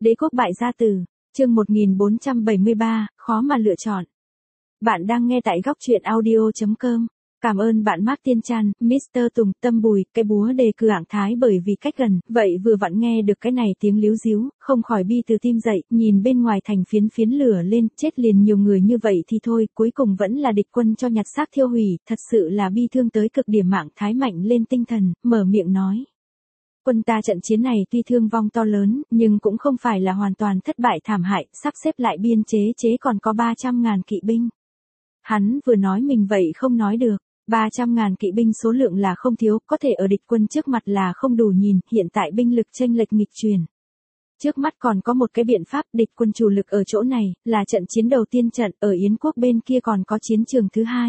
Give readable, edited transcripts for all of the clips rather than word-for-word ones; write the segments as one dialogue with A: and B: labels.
A: Đế quốc bại gia tử, chương 1473, khó mà lựa chọn. Bạn đang nghe tại góc truyện audio.com. Cảm ơn bạn Mark Tiên Trăn, Mr. Tùng, Tâm Bùi, cái búa đề cử Hạng Thái bởi vì cách gần, vậy vừa vặn nghe được cái này tiếng líu díu, không khỏi bi từ tim dậy, nhìn bên ngoài thành phiến phiến lửa lên, chết liền nhiều người như vậy thì thôi, cuối cùng vẫn là địch quân cho nhặt xác thiêu hủy, thật sự là bi thương tới cực điểm. Hạng Thái mạnh lên tinh thần, mở miệng nói. Quân ta trận chiến này tuy thương vong to lớn, nhưng cũng không phải là hoàn toàn thất bại thảm hại, sắp xếp lại biên chế còn có 300.000 kỵ binh. Hắn vừa nói mình vậy không nói được, 300.000 kỵ binh số lượng là không thiếu, có thể ở địch quân trước mặt là không đủ nhìn, hiện tại binh lực chênh lệch nghịch truyền. Trước mắt còn có một cái biện pháp, địch quân chủ lực ở chỗ này, là trận chiến đầu tiên trận, ở Yến quốc bên kia còn có chiến trường thứ hai.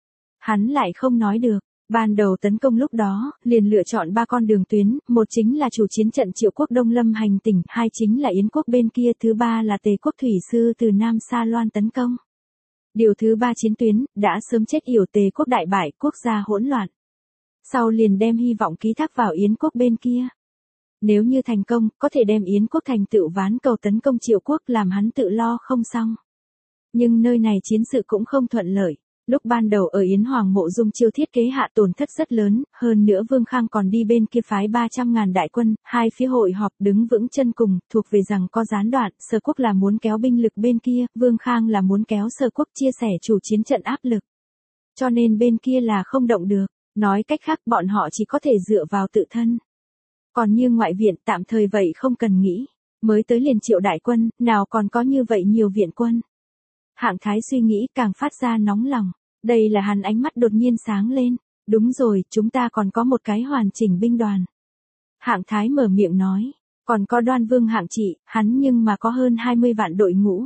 A: Hắn lại không nói được. Ban đầu tấn công lúc đó, liền lựa chọn 3 con đường tuyến, một chính là chủ chiến trận Triệu quốc Đông Lâm hành tỉnh, hai chính là Yến quốc bên kia, thứ ba là Tề quốc thủy sư từ Nam Sa Loan tấn công. Điều thứ 3 chiến tuyến, đã sớm chết yểu, Tề quốc đại bại, quốc gia hỗn loạn. Sau liền đem hy vọng ký thác vào Yến quốc bên kia. Nếu như thành công, có thể đem Yến quốc thành tựu ván cầu tấn công Triệu quốc, làm hắn tự lo không xong. Nhưng nơi này chiến sự cũng không thuận lợi. Lúc ban đầu ở Yến Hoàng Mộ Dung Chiêu thiết kế hạ tổn thất rất lớn, hơn nữa Vương Khang còn đi bên kia phái 300.000 đại quân, hai phía hội họp đứng vững chân cùng, thuộc về rằng có gián đoạn, Sở quốc là muốn kéo binh lực bên kia, Vương Khang là muốn kéo Sở quốc chia sẻ chủ chiến trận áp lực. Cho nên bên kia là không động được, nói cách khác bọn họ chỉ có thể dựa vào tự thân. Còn như ngoại viện tạm thời vậy không cần nghĩ, mới tới liền Triệu đại quân, nào còn có như vậy nhiều viện quân. Hạng Thái suy nghĩ càng phát ra nóng lòng. Đây là hắn ánh mắt đột nhiên sáng lên. Đúng rồi, chúng ta còn có một cái hoàn chỉnh binh đoàn. Hạng Thái mở miệng nói. Còn có Đoan Vương Hạng Trị, hắn nhưng mà có hơn 20 vạn đội ngũ.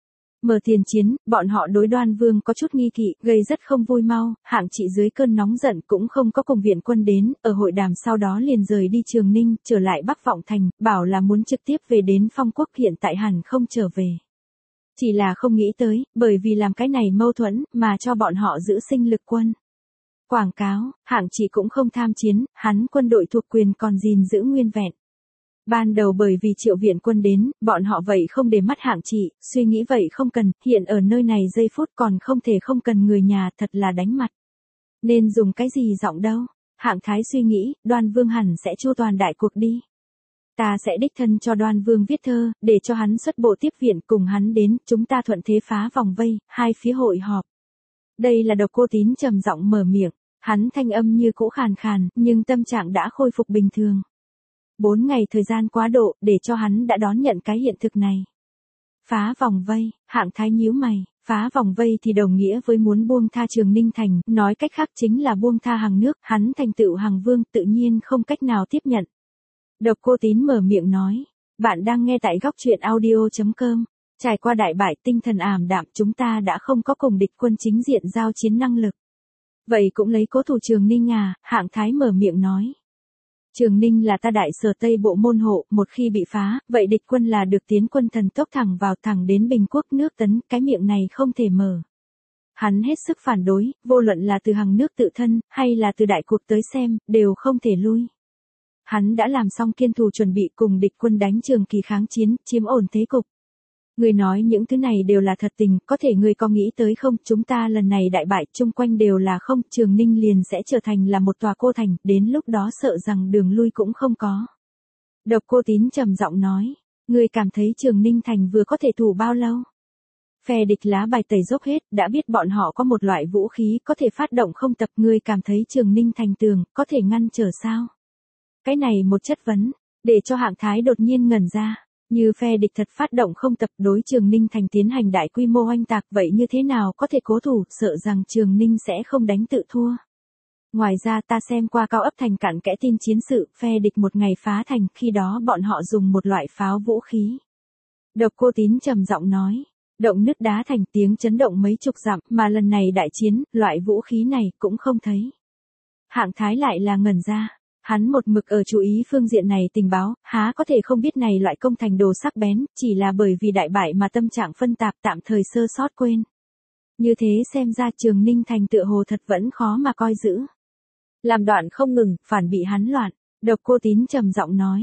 A: Mở tiền chiến, bọn họ đối Đoan Vương có chút nghi kỵ, gây rất không vui mau. Hạng Trị dưới cơn nóng giận cũng không có cùng viện quân đến, ở hội đàm sau đó liền rời đi Trường Ninh, trở lại Bắc Vọng Thành, bảo là muốn trực tiếp về đến Phong Quốc, hiện tại hẳn không trở về. Chỉ là không nghĩ tới, bởi vì làm cái này mâu thuẫn, mà cho bọn họ giữ sinh lực quân. Quảng cáo, Hạng Trị cũng không tham chiến, hắn quân đội thuộc quyền còn gìn giữ nguyên vẹn. Ban đầu bởi vì Triệu viện quân đến, bọn họ vậy không để mắt Hạng Trị, suy nghĩ vậy không cần, hiện ở nơi này giây phút còn không thể không cần người nhà, thật là đánh mặt. Nên dùng cái gì giọng đâu? Hạng Thái suy nghĩ, Đoan Vương hẳn sẽ chu toàn đại cuộc đi. Ta sẽ đích thân cho Đoan Vương viết thơ, để cho hắn xuất bộ tiếp viện, cùng hắn đến, chúng ta thuận thế phá vòng vây, hai phía hội họp. Đây là Độc Cô Tín trầm giọng mở miệng, hắn thanh âm như cũ khàn khàn, nhưng tâm trạng đã khôi phục bình thường. 4 ngày thời gian quá độ, để cho hắn đã đón nhận cái hiện thực này. Phá vòng vây, Hạng Thái nhíu mày, phá vòng vây thì đồng nghĩa với muốn buông tha Trường Ninh thành, nói cách khác chính là buông tha hàng nước, hắn thành tựu hàng vương tự nhiên không cách nào tiếp nhận. Độc Cô Tín mở miệng nói, bạn đang nghe tại góc truyện audio.com. Trải qua đại bại, tinh thần ảm đạm, chúng ta đã không có cùng địch quân chính diện giao chiến năng lực. Vậy cũng lấy cố thủ Trường Ninh à? Hạng Thái mở miệng nói. Trường Ninh là ta đại sở Tây Bộ môn hộ, một khi bị phá, vậy địch quân là được tiến quân thần tốc thẳng vào, thẳng đến Bình Quốc nước Tấn, cái miệng này không thể mở. Hắn hết sức phản đối, vô luận là từ hàng nước tự thân, hay là từ đại cuộc tới xem, đều không thể lui. Hắn đã làm xong kiên thù chuẩn bị cùng địch quân đánh trường kỳ kháng chiến, chiếm ổn thế cục. Người nói những thứ này đều là thật tình, có thể người có nghĩ tới không, chúng ta lần này đại bại, chung quanh đều là không, Trường Ninh liền sẽ trở thành là một tòa cô thành, đến lúc đó sợ rằng đường lui cũng không có. Độc Cô Tín trầm giọng nói, người cảm thấy Trường Ninh thành vừa có thể thủ bao lâu? Phe địch lá bài tẩy dốc hết, đã biết bọn họ có một loại vũ khí có thể phát động không tập, người cảm thấy Trường Ninh thành tường, có thể ngăn trở sao? Cái này một chất vấn, để cho Hạng Thái đột nhiên ngẩn ra, như phe địch thật phát động không tập đối Trường Ninh thành tiến hành đại quy mô oanh tạc, vậy như thế nào có thể cố thủ, sợ rằng Trường Ninh sẽ không đánh tự thua. Ngoài ra ta xem qua cao ấp thành cặn kẽ tin chiến sự, phe địch một ngày phá thành, khi đó bọn họ dùng một loại pháo vũ khí. Độc Cô Tín trầm giọng nói, động nứt đá thành, tiếng chấn động mấy chục dặm, mà lần này đại chiến, loại vũ khí này cũng không thấy. Hạng Thái lại là ngẩn ra. Hắn một mực ở chú ý phương diện này tình báo, há có thể không biết này loại công thành đồ sắc bén, chỉ là bởi vì đại bại mà tâm trạng phân tạp, tạm thời sơ sót quên. Như thế xem ra Trường Ninh thành tựa hồ thật vẫn khó mà coi giữ. Làm đoạn không ngừng, phản bị hắn loạn. Độc Cô Tín trầm giọng nói,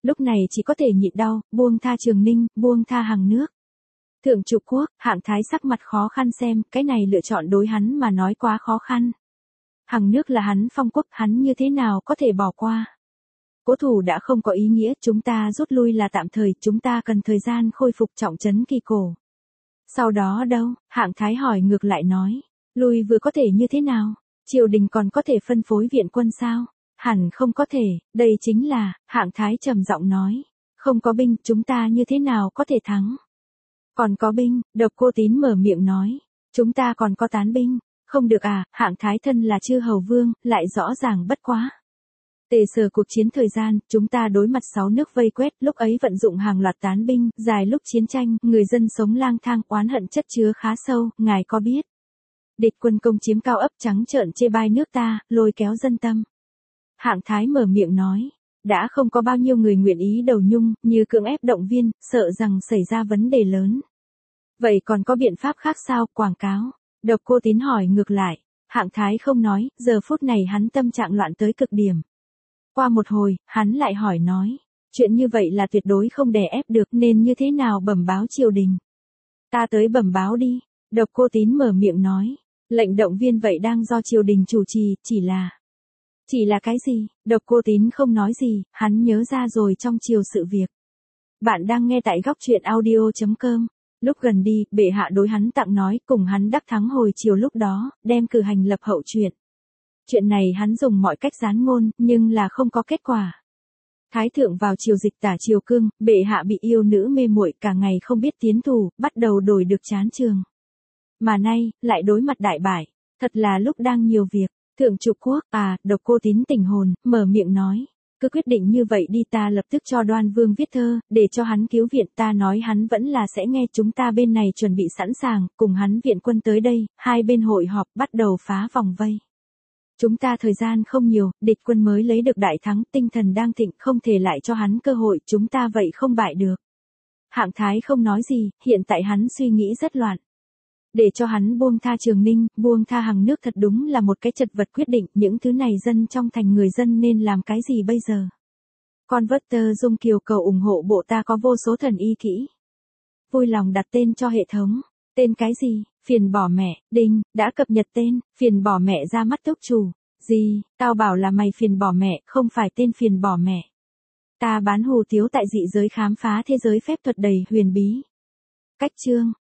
A: Lúc này chỉ có thể nhịn đau, buông tha Trường Ninh, buông tha Hằng Nước. Thượng Trục Quốc, Hạng Thái sắc mặt khó khăn xem, cái này lựa chọn đối hắn mà nói quá khó khăn. Hằng Nước là hắn phong quốc, hắn như thế nào có thể bỏ qua. Cố thủ đã không có ý nghĩa, chúng ta rút lui là tạm thời, chúng ta cần thời gian khôi phục trọng trấn Kỳ Cổ. Sau đó đâu, Hạng Thái hỏi ngược lại nói, lui vừa có thể như thế nào, triều đình còn có thể phân phối viện quân sao, hẳn không có thể, đây chính là, Hạng Thái trầm giọng nói, không có binh, chúng ta như thế nào có thể thắng. Còn có binh, Độc Cô Tín mở miệng nói, chúng ta còn có tán binh, không được à, Hạng Thái thân là chư hầu vương, lại rõ ràng bất quá. Tề Sở cuộc chiến thời gian, chúng ta đối mặt 6 nước vây quét, lúc ấy vận dụng hàng loạt tán binh, dài lúc chiến tranh, người dân sống lang thang, oán hận chất chứa khá sâu, ngài có biết. Địch quân công chiếm cao ấp trắng trợn chê bai nước ta, lôi kéo dân tâm. Hạng Thái mở miệng nói, đã không có bao nhiêu người nguyện ý đầu nhung, như cưỡng ép động viên, sợ rằng xảy ra vấn đề lớn. Vậy còn có biện pháp khác sao, quảng cáo? Độc Cô Tín hỏi ngược lại, Hạng Thái không nói, giờ phút này hắn tâm trạng loạn tới cực điểm. Qua một hồi, hắn lại hỏi nói, chuyện như vậy là tuyệt đối không đè ép được nên như thế nào bẩm báo triều đình. Ta tới bẩm báo đi, Độc Cô Tín mở miệng nói, lệnh động viên vậy đang do triều đình chủ trì, chỉ là cái gì, Độc Cô Tín không nói gì, hắn nhớ ra rồi trong triều sự việc. Bạn đang nghe tại góc truyện audio.com. Lúc gần đi, bệ hạ đối hắn tặng nói cùng hắn đắc thắng hồi chiều lúc đó, đem cử hành lập hậu chuyện. Chuyện này hắn dùng mọi cách gián ngôn, nhưng là không có kết quả. Thái thượng vào triều dịch tả triều cương, bệ hạ bị yêu nữ mê muội cả ngày không biết tiến thủ, bắt đầu đổi được chán trường. Mà nay, lại đối mặt đại bại, thật là lúc đang nhiều việc. Thượng Trục Quốc, Độc Cô Tín tỉnh hồn, mở miệng nói. Cứ quyết định như vậy đi, ta lập tức cho Đoan Vương viết thơ, để cho hắn cứu viện, ta nói hắn vẫn là sẽ nghe, chúng ta bên này chuẩn bị sẵn sàng, cùng hắn viện quân tới đây, hai bên hội họp bắt đầu phá vòng vây. Chúng ta thời gian không nhiều, địch quân mới lấy được đại thắng, tinh thần đang thịnh, không thể lại cho hắn cơ hội, chúng ta vậy không bại được. Hạng Thái không nói gì, hiện tại hắn suy nghĩ rất loạn. Để cho hắn buông tha Trường Ninh, buông tha Hằng Nước thật đúng là một cái chật vật quyết định, những thứ này dân trong thành người dân nên làm cái gì bây giờ? Converter Dung Kiều cầu ủng hộ bộ ta có vô số thần y kỹ. Vui lòng đặt tên cho hệ thống. Tên cái gì? Phiền bỏ mẹ, đinh, đã cập nhật tên, phiền bỏ mẹ ra mắt túc chủ. Gì, tao bảo là mày phiền bỏ mẹ, không phải tên phiền bỏ mẹ. Ta bán hủ tiếu tại dị giới khám phá thế giới phép thuật đầy huyền bí. Cách chương.